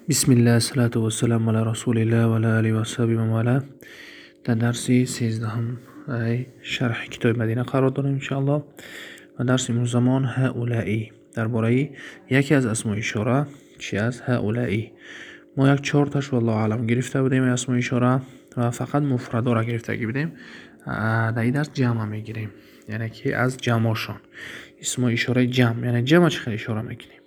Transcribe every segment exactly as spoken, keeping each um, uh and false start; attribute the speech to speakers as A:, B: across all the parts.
A: بسم الله الصلاة والسلام على رسول الله و علی آله و صحبه و مواله. در درس سیزدهم شرح کتاب مدینه قرار داریم انشاءالله و درس امروز زمان هؤلائی درباره یکی از اسماء اشاره چی از هؤلائی. ما یک چهار تاش والله اعلم گرفته بودیم اسماء اشاره و فقط مفردا را گرفته بودیم. در این درس جمع میگیریم، یعنی که از جمعشون اسماء اشاره جمع، یعنی جمع چه خیلی اشاره میکنیم.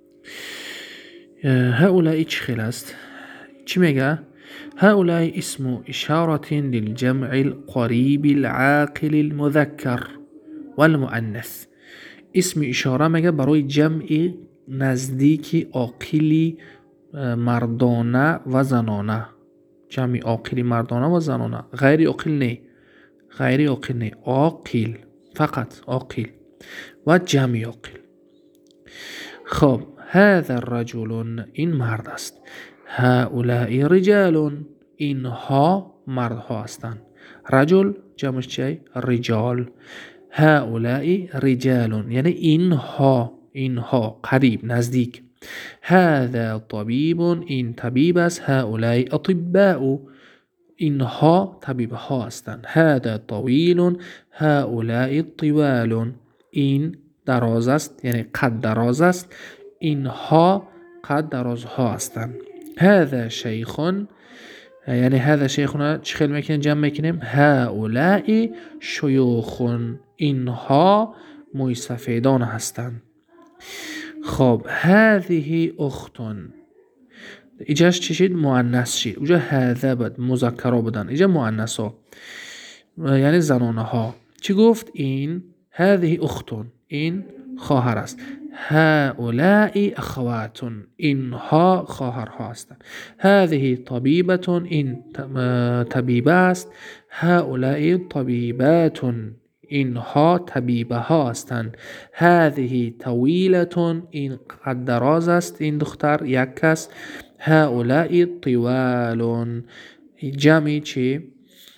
A: هؤلاء چه خیلی است؟ چی میگه؟ هؤلاء اسم اشارة للجمع القريب العاقل المذكر والمؤنث. اسم اشاره میگه برای جمع نزدیک عاقلی مردانه و زنانه. جمع عاقلی مردانه و زنانه، غیر عاقل نه، غیر عاقل نه، عاقل فقط عاقل و جمع عاقل. خب هذا الرجل این مرد است. هؤلاء رجال اینها مردها هستند. رجل جمعش چیه؟ رجال. هؤلاء رجال یعنی اینها، اینها قریب نزدیک. هذا طبیب این طبیب است. هؤلاء اطباء اینها طبیب ها هستند. هذا طویل هؤلاء طوال این دراز است، یعنی قد دراز است، اینها قد دراز ها هستند. هذا شیخ یعنی هذا شیخنا چه خیلی میکنیم جمع میکنیم هؤلاء شیوخ اینها موی سفیدان هستند. خب هذه اخت ایجاش چی شد؟ مؤنث شد. اونجا هذا بود مذکرها بودن، اینجا مؤنث ها یعنی زنانه ها. چی گفت؟ این هذه اخت این خواهر است. هؤلاء اخوات اینها خواهرها هستند. هذه طبیبة این طبیبه است. هؤلاء طبیبات اینها طبیبه ها هستند. هذه طویلة این قد دراز است، این دختر یک کس. هؤلاء طوال جمعی چی؟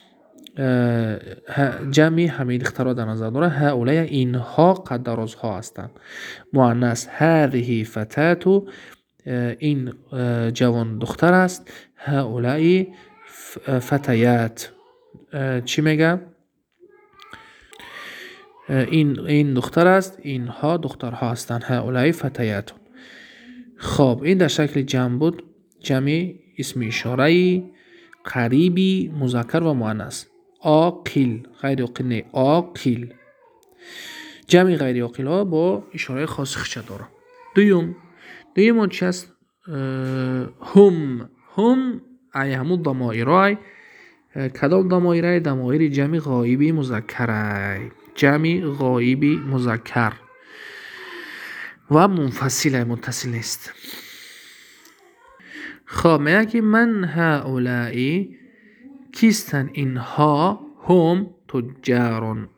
A: جمعی همه دخترها در نظر داره. هؤلاء اینها قد دراز ها هستند. مؤنث هذه فتاة این جوان دختر است. هؤلاء فتيات چی میگم؟ این این دختر است، اینها دخترها هستند. هؤلاء فتيات. خب این در شکل جمع بود، جمع اسم اشاره قریبی مذکر و مؤنث. عاقل غیر عاقل نه، عاقل. جمع غیر عاقل ها با اشاره خاص خشت داره. دویم دویم چی است؟ هم هم ای همون ضمائرای کدام ضمائرای؟ ضمایر جمع غایبی مذکرای، جمع غایبی مذکر و منفصل متصل است. خب میگه که من هؤلائی کیستن اینها؟ هم تجارون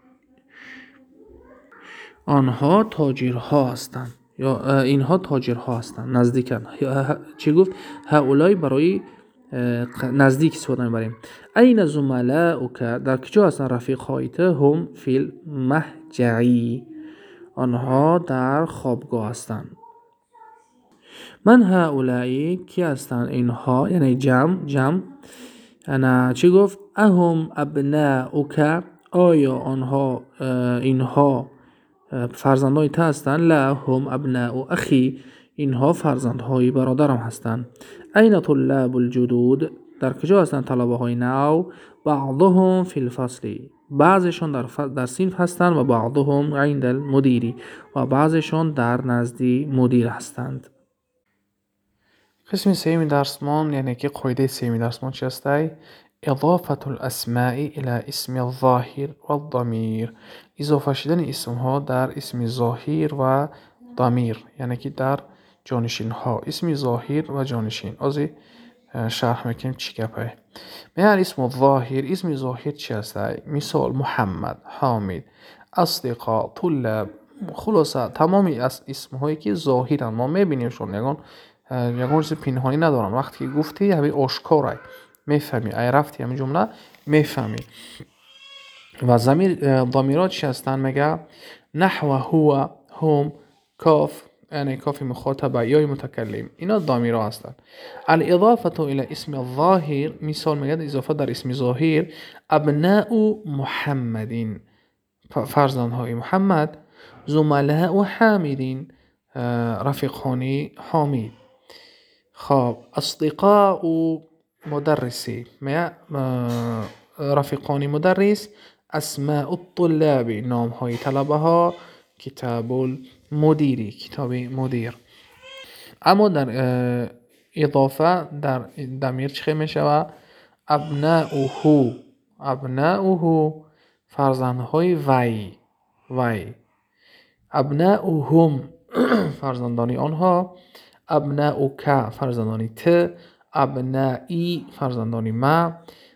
A: آنها تاجرها هستند، یا اینها تاجرها هستند، نزدیکن. چی گفت؟ هؤلاء برای نزدیک استفاده میبریم. این زملاؤک در کجا هستند رفیقایت؟ هم فی المهجعی آنها در خوابگاه هستند. من هؤلاء کی هستند؟ اینها یعنی جمع جمع. انا چی گفت؟ اهم ابناؤک آیا آنها اینها فرزندهای تو هستند؟ لا هم ابناء اخی اینها فرزندهای برادرم هستند. این طلاب الجدود در کجا هستند طلبه های نو؟ بعضهم فی الفصل بعضشون در, در صنف هستند و بعضهم عند المدیری و بعضشون در نزد مدیر هستند. قسم سیمی درسمان یعنی که قاعده سیمی درسمان چی است؟ اضافه الاسماء الى اسم الظاهر و الضمیر، اضافه شدن اسم ها در اسم ظاهر و ضمیر، یعنی که در جانشین ها اسم ظاهر و جانشین. از شرح میکنیم چی گپه. میگن اسم الظاهر اسم ظاهر چی است؟ مثال محمد، حامد، اصدقاء، طلاب. خلاصه تمامی از اسم هایی که ظاهرن ما میبینیمشون، یگان یگان چیز پنهانی ندارن. وقتی که گفتی همین آشکاره میفهمی، ای رفتی همین جمله میفهمی. و ضمیر ضمیرات چی هستن؟ میگه نحو هو هم کاف یعنی کاف مخاطبه یا متکلم، اینا ضمیر ها هستند. الاضافه الى اسم الظاهر، مثال میگه اضافه در اسم ظاهر، ابناء محمدین، فرزندهای محمد، زملاء حامدین، رفیقانی حامد. خب اصدقاء مدرسی، رفیقانی مدرس، اسماء الطلاب، نام های طلبه ها، کتاب المدیری، کتاب مدیر. اما در اضافه در ضمیر چه می شود؟ ابناؤه، ابناؤه فرزندهای وی، وی. ابناؤهم فرزندانی آنها، ابناؤک فرزندانی ت، ابنائی فرزندانی ما،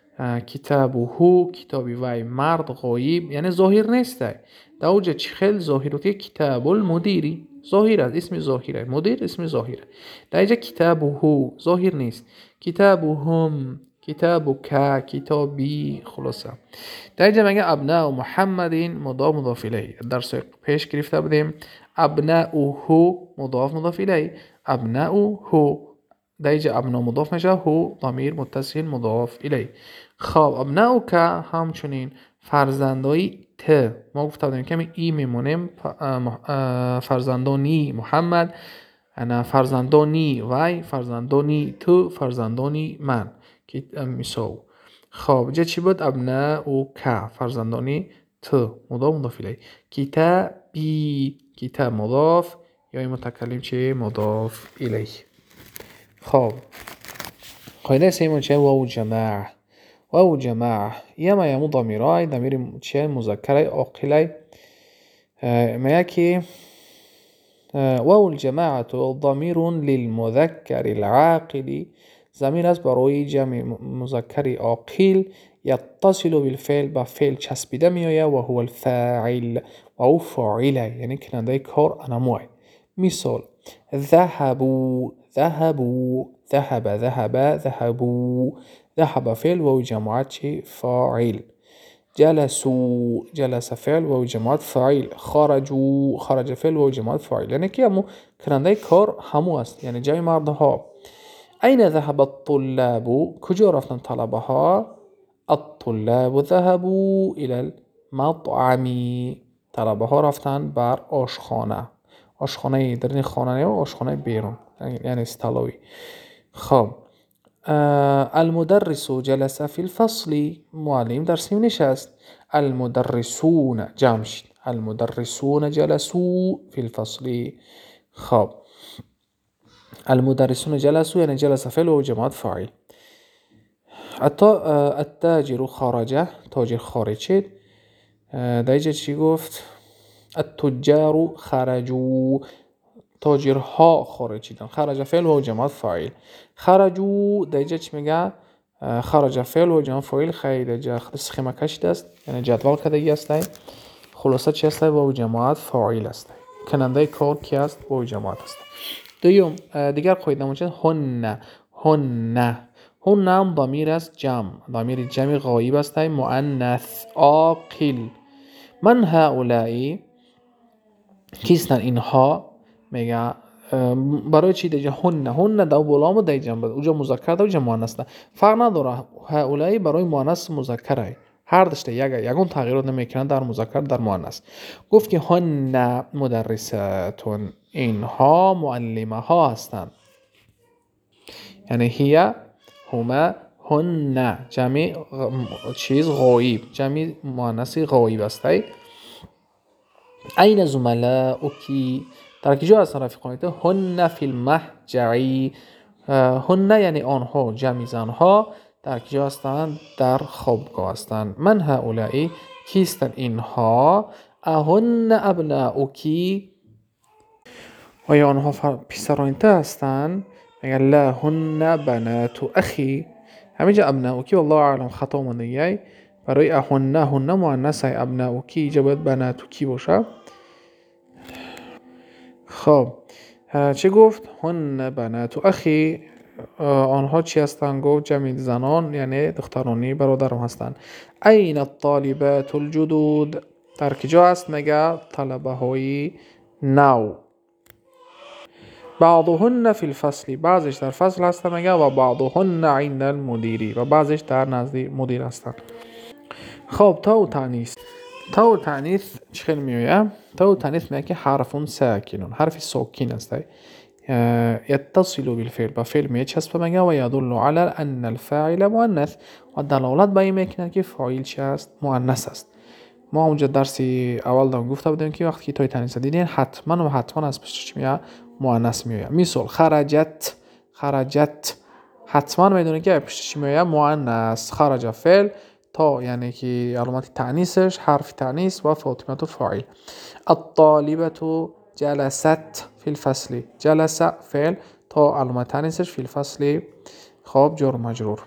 A: کتابه کتابی وی مرد غایب، یعنی ظاهر نیسته. در اوجه چی خیل ظاهر که کتاب المدیری ظاهر است، اسم ظاهره، مدیر اسم ظاهره. در اینجا کتابه ظاهر نیست، کتابهم، کتابک، کتابی. خلاصه در اینجا میگه ابناء محمدین مضاف مضاف الیه. درس پیش گرفته بودیم ابناؤه مضاف مضاف الیه، ابناؤه. در اینجا ابنا مضاف میشه، هو ضمیر متصل مضاف الیه. خب ابناؤک همچنین فرزندای ت، ما گفته بودیم که ای میمونیم فرزندانی محمد، انا فرزندانی وی، فرزندانی تو، فرزندانی من که میساو. خب جا چی بود؟ ابناؤک فرزندانی تو مضاف مضاف الیه، کتابی کتاب مضاف، یا متکلم چه مضاف الیه. خب قاعده سیمون چه؟ واو جماعه، واو جماعه یما یمو ضمیرای، ضمیر چه مذکر عاقل. میگه که واو الجماعه ضمیر للمذکر العاقل، ضمیر است برای جمع مذکر عاقل، یتصل بالفعل، با فعل چسبیده میآید، و هو الفاعل، و او فاعله، یعنی کننده کار انموه. مثال ذهبوا، ذهبوا، ذهب، ذهب، ذهبوا، ذهب فعل و جماعت چی؟ فاعل. جلسوا، جلس فعل و جماعت فاعل. خرجوا، خرج فعل و جماعت فاعل، یعنی که همو کننده کار همو است، یعنی جای مردها. این ذهب الطلاب، کجا رفتن طلبه ها؟ الطلاب ذهبوا الى المطعم، طلبه ها رفتن بر آشخانه، آشخانه در این خانه و آشخانه بیرون، یعنی استالوی. خب المدرس جلس فی الفصل، معلم درس می نشست. المدرسون جمع شد، المدرسون جلسوا فی الفصل. خب المدرسون جلسوا یعنی جلس فعل و جماعت فاعل. التاجر خرج، تاجر خارج شد. در اینجا چی گفت؟ التجار خرجوا، تاجرها خارج شدن. خرج فعل و جماعت فاعل. خرجوا در اینجا چی میگه؟ خرج فعل و جماعت فاعل. خیلی اینجا سخیمه کشیده است، یعنی جدول کدگی است. خلاصه چی است؟ و جماعت فاعل است، کننده کار کی است؟ و جماعت است. دوم دیگر قاعده مونچه هن، هن، هن هم ضمیر است جمع، ضمیر جمع غایب است، مؤنث عاقل. من هؤلاء، کیستن اینها؟ میگه برای چی دیگه هن، هن دو بولام دی جنب، اوجا مذکر دو جا مؤنث ده، فرق نداره. هؤلاء برای مؤنث مذکره، هر دشته یک یگون تغییرات نمیکنه در مذکر در مؤنث. گفت که هن مدرساتون، اینها معلمه ها هستند، یعنی هی، هما، هن جمع چیز غایب، جمع مؤنث غایب است. این زملاؤکی، در کجا هستن رفیقانیت؟ هن فی المحجع، هن یعنی آنها جمع زنها، در کجا هستند؟ در خوابگاه هستند. من هؤلاء، کیستن اینها؟ اهن ابناؤکی، آیا آنها پسرانیت هستند؟ میگه لا هن بنات اخی. همینجا ابناؤکی والله اعلم خطا مونده، برای اهن، هن مؤنث، ابناؤکی جا باید بناتوکی باشه. خب چه گفت؟ هن بنات اخی، آنها چی هستند؟ گفت جمع زنان، یعنی دخترانی برادرم هستند. این الطالبات الجدود، در کجا هست؟ میگه طلبه های نو. بعضهن فی الفصل، بعضش در فصل هستن میگه و بعضهن عند المدیری و بعضش در نزد مدیر هستن. خب تا و تانیث، تا و تانیث چخیل میویم؟ تا و تانیث میگه که حرف ساکن، حرف ساکن است، يتصل بالفعل با فعل میچسبه میگه و یدل علی ان الفاعل مؤنث و دلالت بر این میکنه که فاعل چی است؟ مؤنث است. ما اونجا درس اول دام گفته بودیم که وقتی که تا و تانیث دیدین حتما و حتما از پشتش چی میاد؟ مؤنث میاد. مثال خرجت، خرجت حتما میدونه که پشتش چی میاد؟ مؤنث. خرج فعل، تا یعنی که علامت تانیثش حرف تانیث و فاطمه فاعل. الطالبه جلست فی الفصل، جلس فعل، تا علامت تانیثش فی الفصل خب جر مجرور.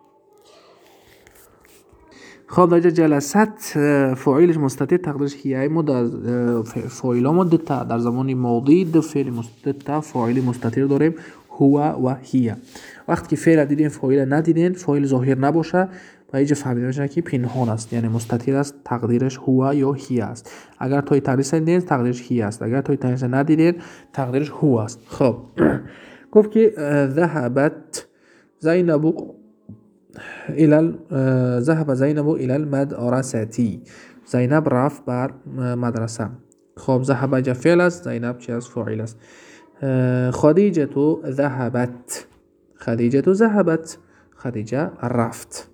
A: خب در جلست فاعلش مستتر تقدیرش هیای مود فاعل مود در زمان ماضی دو فعل مستتر فاعل مستتر داریم هو و هی. وقتی که فعل دیدین فاعل ندیدین، فاعل ظاهر نباشه و اینجا فهمیده میشه که پنهان است، یعنی مستتر است، تقدیرش هو یا هی است. اگر توی تانیث دیدین تقدیرش هی است، اگر توی تانیث ندیدین تقدیرش هو است. خب گفت که ذهبت زینب الى ذهب زینب الى المدرسه، زینب رفت بر مدرسه. خب ذهب جا فعل است، زینب چی است؟ فاعل است. خدیجه تو ذهبت، خدیجه تو ذهبت، خدیجه رفت.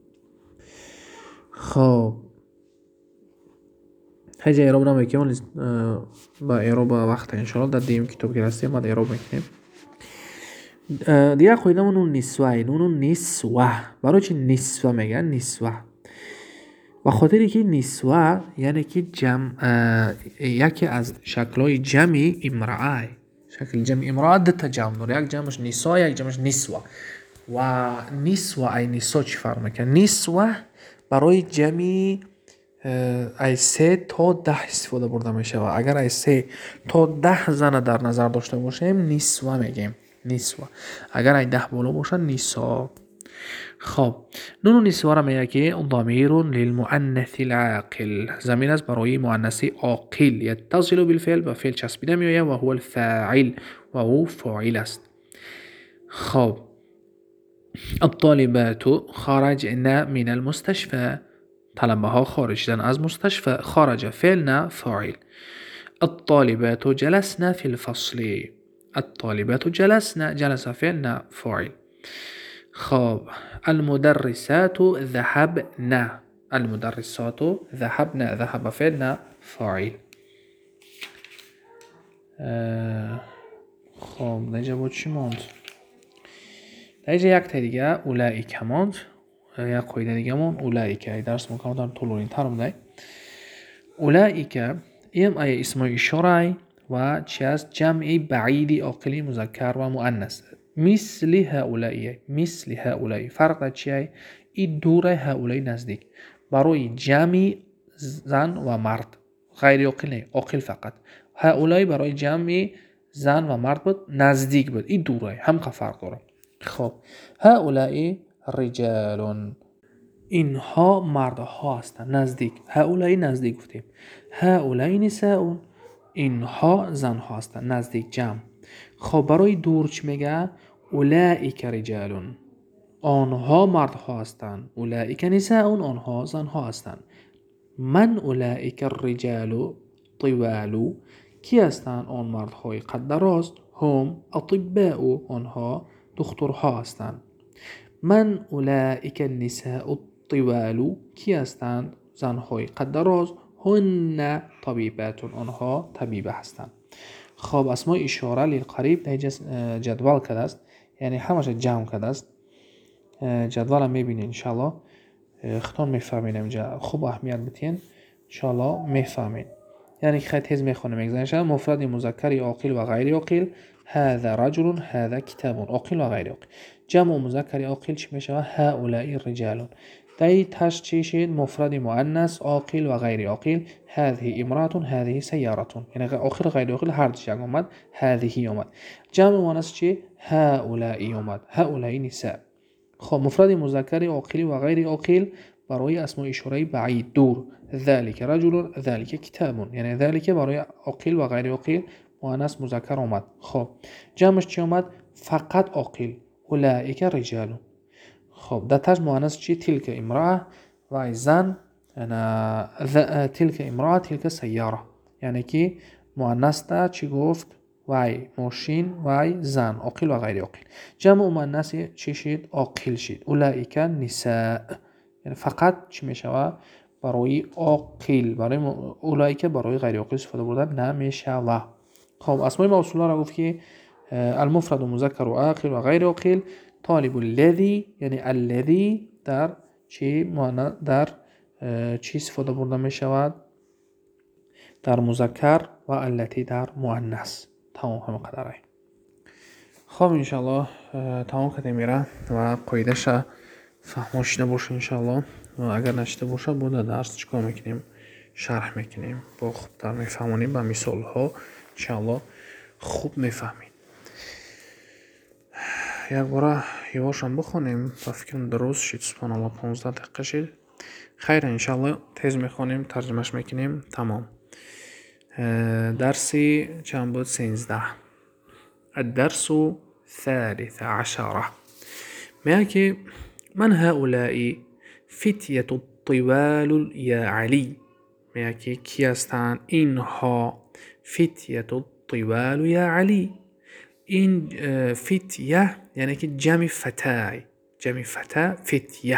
A: خب هجا اعراب نمیکنیم با اعراب وقت انشاءالله در دیم کتاب گرستیم بعد اعراب میکنیم. دیگه قاعده ما نون نسوه، نون نسوه. برای چی نسوه میگن؟ نسوه و خاطری که نسوه یعنی که جمع، یکی از شکلهای جمع امرأه، شکل جمع امرأه دو تا جمع داره، یک جمعش نساء یک جمعش نسوه. و نسوه ای نساء چی فرق میکنه؟ نسوه برای جمع ای سه تا ده استفاده برده میشه و اگر ای سه تا ده زن در نظر داشته باشیم نسوه میگیم، نسوه. اگر ای ده بالا باشه نساء. خب نون نسوه را میگه که ضمیر للمؤنث العاقل، زمین است برای مؤنث عاقل، یتصل بالفعل و فعل چسبیده میآید و هو الفاعل و او فاعل است. خب الطالبات خرجن من المستشفى، طلبه ها خارجدن از مستشفى. خرج فعل فاعل. الطالبات جلسن في الفصل، الطالبات جلسن، جلس فعل فاعل. خب المدرسات ذهبن، المدرسات ذهبن، ذهب فعل فاعل. خب دیگه بود چی موند؟ دیگه یک تا دیگه اولئیک موند، یک قاعده دیگه مون اولئیک. درس مکمل دارم طولانی ترم دی. اولئیک ام ای اسم اشاره و چی است؟ جمع بعید عاقل مذکر و مؤنث. مثل هؤلاء، مثل هؤلاء فرق چیه؟ این دور هؤلاء نزدیک برای جمع زن و مرد، غیر عاقل نه، عاقل فقط. هؤلاء برای جمع زن و مرد بود، نزدیک بود، این دوره هم که فرق داره. خب هؤلاء رجال، اینها مردها هستند، نزدیک. هؤلاء نزدیک گفتیم. هؤلاء نساء، اینها زنها هستند، نزدیک جمع. خب برای دور چی میگه؟ اولئک رجال، آنها مردها هستند. اولئک نساء، آنها زنها هستند. من اولئک الرجال طوال، کی هستند آن مردهای قد دراز؟ هم اطباء، آنها دکترها هستند. من اولئک النساء الطوال، کی هستند زنهای قد دراز؟ هن طبیبات، آنها طبیبه هستند. خب اسماء اشاره للقریب در جدول کرده است، یعنی همش جمع کرده است. جدول هم میبینید انشالله خطان میفهمین اینجا، خوب اهمیت بتین انشالله میفهمین. یعنی خیلی تیز میخونه میگذارن. مفرد مذکر عاقل و غیر عاقل، هذا رجل هذا کتاب، عاقل و غیر عاقل. جمع مذکر عاقل چی میشه؟ هؤلاء رجال. دای تاش چی شد؟ مفرد مؤنث عاقل و غیر عاقل، هذه امرأة هذه سیارة، یعنی عاقل و غیر عاقل هر دو جمع اومد، هذه اومد. جمع مؤنث چی؟ هؤلاء اومد، هؤلاء نساء. خب مفرد مذکر عاقل و غیر عاقل برای اسماء اشاره بعید دور، ذلك رجل ذلك کتاب، یعنی ذلك برای عاقل و غیر عاقل مؤنث مذکر اومد. خب جمعش چی اومد؟ فقط عاقل. اولئک رجال. خب در تاش مؤنث چی؟ تلک امراه و زن. انا تلک امراه تلک سیاره. یعنی که مؤنث دا چی گفت؟ وای ماشین، وای زن، عاقل و غیر عاقل. جمع مؤنث چی شد؟ عاقل شد. اولئک نساء. یعنی فقط چی میشوه؟ برای عاقل. برای اولئک برای غیر عاقل استفاده بردن نمیشوه. خب اسمای موصوله را گفت که المفرد و مذکر و عاقل و غیر عاقل. طالب الذی یعنی الذی در چی در چی استفاده برده می شود؟ در مذکر و التی در مؤنث. تمام همه قدره. خب انشالله تمام کده میره و قایدش فهماشیده باشه انشالله. و اگر نشده باشه بوده درس چیکار میکنیم؟ شرح میکنیم با خوب در میفهمونیم با مثال ها انشالله خوب میفهمیم. یک باره یواشم بخونیم و فکرم درست شد. سبحان الله پانزده دقیقه شد. خیر انشالله تیز میخونیم ترجمهش میکنیم. تمام. درسی چند بود؟ سینزده. الدرس ثالث عشره. میگه که من هؤلاء فتیة الطوال یا علی. میگه که کی هستند اینها؟ فتیة الطوال یا علی. این فتیه یعنی که جمع فتای. جمع فتا فتیه.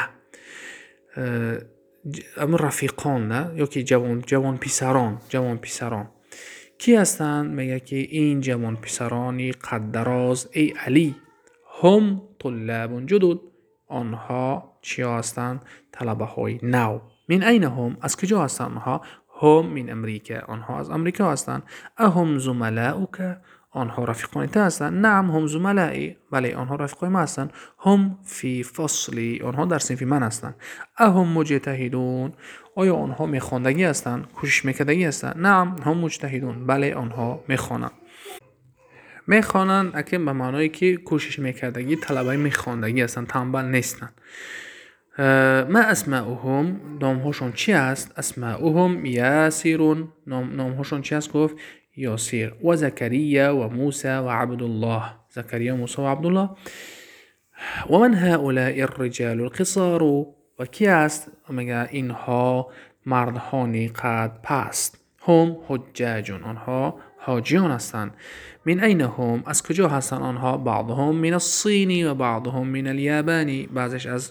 A: اما رفیقان نه یا که جوان جوان پیسران. جوان پیسران کی هستند؟ میگه که این جوان پیسرانی قد دراز ای علی. هم طلاب جدد. آنها چی هستند؟ طلبه های نو. من این هم؟ از کجا هستند آنها؟ هم من امریکا. آنها از امریکا هستند. اهم زملاؤک؟ آنها رفیقان تو هستند. نعم هم زملایی. بله آنها رفیقای ما هستند. هم فی فصلی. آنها در صنف من هستند. اهم مجتهدون؟ آیا آنها میخواندگی هستند؟ کوشش میکردگی هستند؟ نعم هم مجتهدون. بله آنها میخوانند. میخوانند اکنون به معنایی که کوشش میکردگی طلبه میخواندگی هستند، تنبل نیستند. ما اسماؤهم؟ نامهاشون چی است؟ اسماؤهم یاسرون. نام نامهاشون چی است؟ گفت یاسر. و زکریا و موسی و عبدالله. زکریا، موسی و عبدالله. و من هؤلاء الرجال القصار؟ و کی است؟ میگه اینها مردهانی قد پست. هم حجاجون. آنها حاجیان هستند. من این هم؟ از کجا هستند آنها؟ بعضهم من الصینی و بعضهم من الیابانی. بعضش از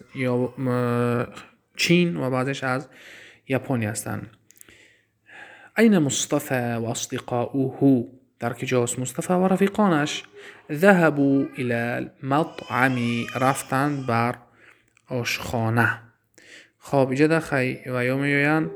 A: چین و بعضش از ژاپنی هستند. این مصطفی و اصدقاؤه؟ در کجاست مصطفی و رفیقانش؟ ذهبوا الى المطعم. رفتند بر آشخانه. خب اینجا در خی و یا میوین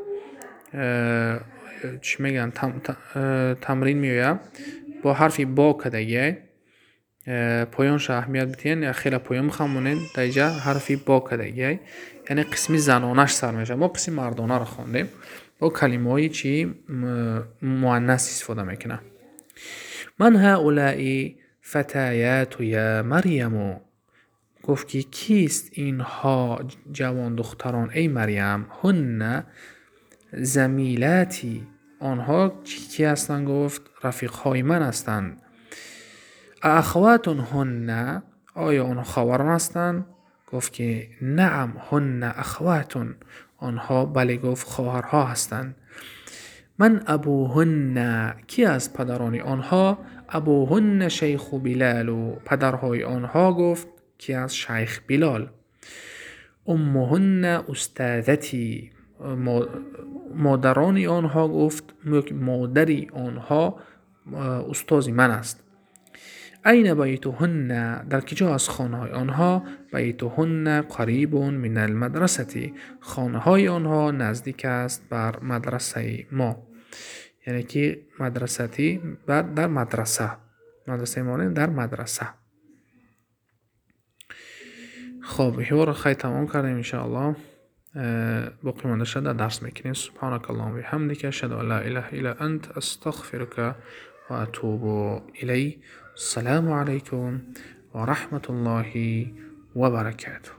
A: چی میگن تم، تمرین میویم با حرفی با کدگی پایانش اهمیت بتین یا خیلی پایان خمونین. در اینجا حرفی با کدگی یعنی قسمی زنانش سر میشه. ما قسمی مردانه رو خوندیم با کلمه های چی مؤنث استفاده میکنه. من هؤلاء فتیات یا مریم؟ گفت که کیست اینها جوان دختران ای مریم؟ هن زمیلاتی. آنها کی هستند؟ گفت رفیقهای من هستند. اخواتون هن؟ آیا آنها خواهران هستند؟ گفت که نعم هن اخواتون. آنها بله گفت خواهرها هستند. من ابوهن؟ کی از پدران آنها؟ ابوهن شیخ بلال. پدرهای آنها گفت کی از شیخ بلال. امهن استاذتی. مادران آنها گفت مادری آنها استاذی من است. این بیتهن؟ در کجا از خانه های آنها؟ بیتهن قریب من المدرسه. خانه های آنها نزدیک است بر مدرسه ما. یعنی که مدرستی بعد در مدرسه. مدرسه ما در مدرسه. خب حوار خیلی تمام کردیم انشاءالله. باقی مانده شده درس میکنیم. سبحانك اللهم و بحمدك اشهد ان لا اله الا انت استغفرك و اتوب الی. السلام علیکم و رحمت الله و برکاته.